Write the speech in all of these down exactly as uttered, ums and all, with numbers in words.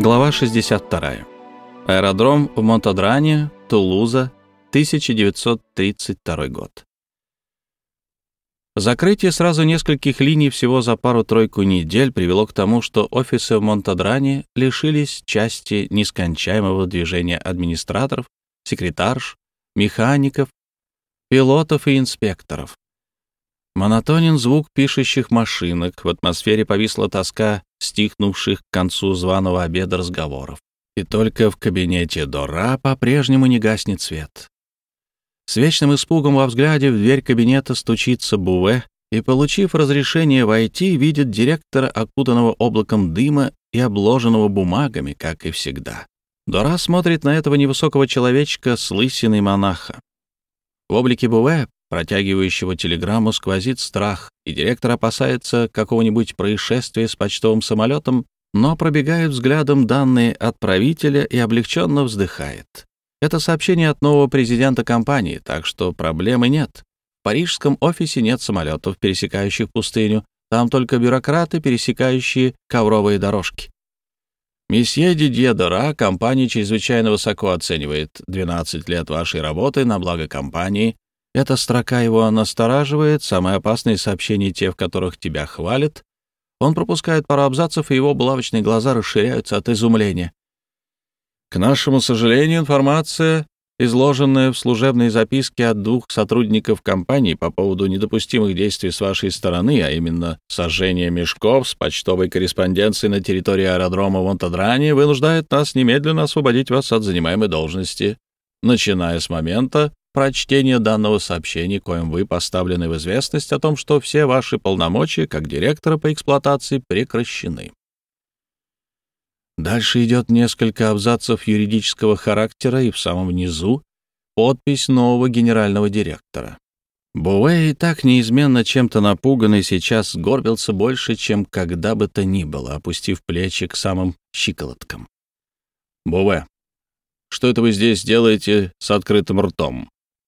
Глава шестьдесят вторая. Аэродром в Монтадране, Тулуза, тысяча девятьсот тридцать второй год. Закрытие сразу нескольких линий всего за пару-тройку недель привело к тому, что офисы в Монтадране лишились части нескончаемого движения администраторов, секретарш, механиков, пилотов и инспекторов. Монотонен звук пишущих машинок, в атмосфере повисла тоска стихнувших к концу званого обеда разговоров. И только в кабинете Дора по-прежнему не гаснет свет. С вечным испугом во взгляде в дверь кабинета стучится Буве и, получив разрешение войти, видит директора, окутанного облаком дыма и обложенного бумагами, как и всегда. Дора смотрит на этого невысокого человечка с лысиной монаха. В облике Буве, протягивающего телеграмму, сквозит страх, и директор опасается какого-нибудь происшествия с почтовым самолетом, но пробегает взглядом данные отправителя и облегченно вздыхает. Это сообщение от нового президента компании, так что проблемы нет. В парижском офисе нет самолетов, пересекающих пустыню, там только бюрократы, пересекающие ковровые дорожки. Месье Дидье Дора компания чрезвычайно высоко оценивает двенадцать лет вашей работы на благо компании. Эта строка его настораживает, самые опасные сообщения те, в которых тебя хвалят. Он пропускает пару абзацев, и его булавочные глаза расширяются от изумления. К нашему сожалению, информация, изложенная в служебной записке от двух сотрудников компании по поводу недопустимых действий с вашей стороны, а именно сожжения мешков с почтовой корреспонденцией на территории аэродрома в Монтадране, вынуждает нас немедленно освободить вас от занимаемой должности, начиная с момента прочтения данного сообщения, коим вы поставлены в известность о том, что все ваши полномочия как директора по эксплуатации прекращены. Дальше идет несколько абзацев юридического характера, и в самом низу подпись нового генерального директора. Буве, и так неизменно чем-то напуганный, сейчас сгорбился больше, чем когда бы то ни было, опустив плечи к самым щиколоткам. «Буве, что это вы здесь делаете с открытым ртом?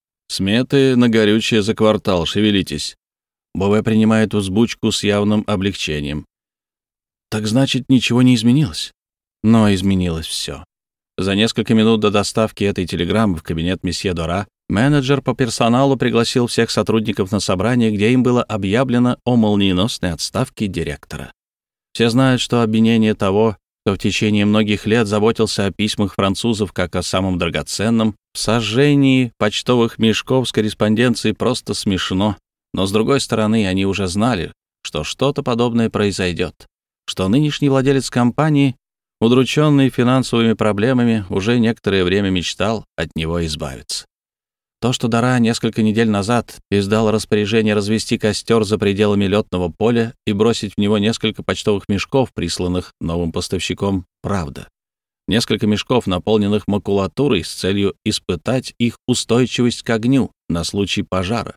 Сметы на горючее за квартал, шевелитесь». Буве принимает взбучку с явным облегчением. «Так значит, ничего не изменилось?» Но изменилось все. За несколько минут до доставки этой телеграммы в кабинет месье Дора менеджер по персоналу пригласил всех сотрудников на собрание, где им было объявлено о молниеносной отставке директора. Все знают, что обвинение того, кто в течение многих лет заботился о письмах французов как о самом драгоценном, в сожжении почтовых мешков с корреспонденцией, просто смешно. Но, с другой стороны, они уже знали, что что-то подобное произойдет, что нынешний владелец компании, удрученный финансовыми проблемами, уже некоторое время мечтал от него избавиться. То, что Дора несколько недель назад издал распоряжение развести костер за пределами летного поля и бросить в него несколько почтовых мешков, присланных новым поставщиком, правда. Несколько мешков, наполненных макулатурой, с целью испытать их устойчивость к огню на случай пожара.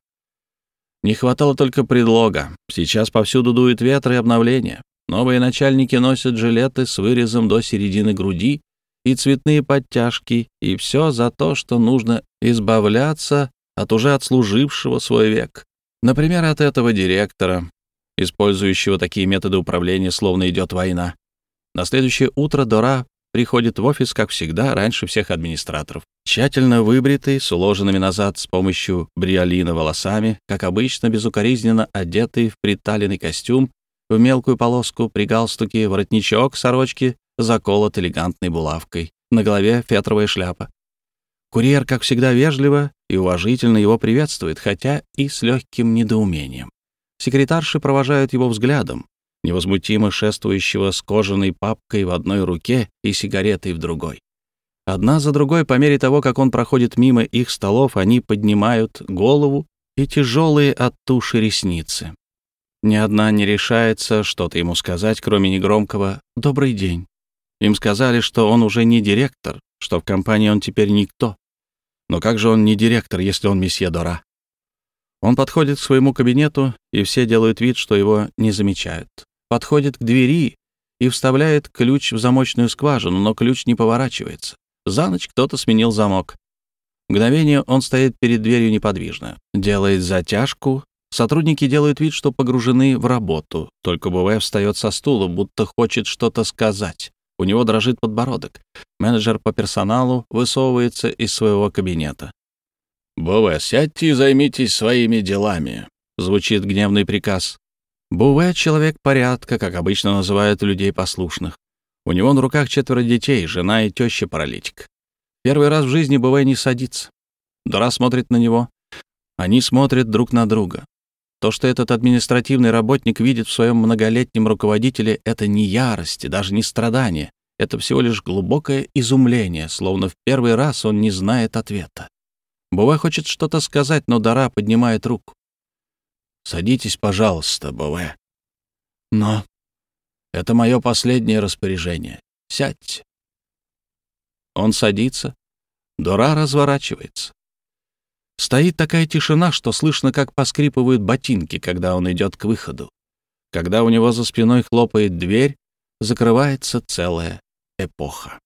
Не хватало только предлога. Сейчас повсюду дует ветер и обновление. Новые начальники носят жилеты с вырезом до середины груди и цветные подтяжки, и все за то, что нужно избавляться от уже отслужившего свой век. Например, от этого директора, использующего такие методы управления, словно идет война. На следующее утро Дора приходит в офис, как всегда, раньше всех администраторов. Тщательно выбритый, с уложенными назад с помощью бриолина волосами, как обычно, безукоризненно одетый в приталенный костюм, в мелкую полоску, при галстуке, воротничок сорочки заколот элегантной булавкой, на голове фетровая шляпа. Курьер, как всегда, вежливо и уважительно его приветствует, хотя и с легким недоумением. Секретарши провожают его взглядом, невозмутимо шествующего с кожаной папкой в одной руке и сигаретой в другой. Одна за другой, по мере того, как он проходит мимо их столов, они поднимают голову и тяжелые от туши ресницы. Ни одна не решается что-то ему сказать, кроме негромкого «добрый день». Им сказали, что он уже не директор, что в компании он теперь никто. Но как же он не директор, если он месье Дора? Он подходит к своему кабинету, и все делают вид, что его не замечают. Подходит к двери и вставляет ключ в замочную скважину, но ключ не поворачивается. За ночь кто-то сменил замок. Мгновение он стоит перед дверью неподвижно, делает затяжку. Сотрудники делают вид, что погружены в работу, только Буве встает со стула, будто хочет что-то сказать. У него дрожит подбородок. Менеджер по персоналу высовывается из своего кабинета. «Бове, сядьте и займитесь своими делами», — звучит гневный приказ. Бове — человек порядка, как обычно называют людей послушных. У него на руках четверо детей, жена и теща-паралитик. Первый раз в жизни Бове не садится. Дора смотрит на него. Они смотрят друг на друга. То, что этот административный работник видит в своем многолетнем руководителе, это не ярость и даже не страдание. Это всего лишь глубокое изумление, словно в первый раз он не знает ответа. Бове хочет что-то сказать, но Дора поднимает руку. «Садитесь, пожалуйста, Бове». «Но это мое последнее распоряжение. Сядьте». Он садится. Дора разворачивается. Стоит такая тишина, что слышно, как поскрипывают ботинки, когда он идет к выходу. Когда у него за спиной хлопает дверь, закрывается целая эпоха.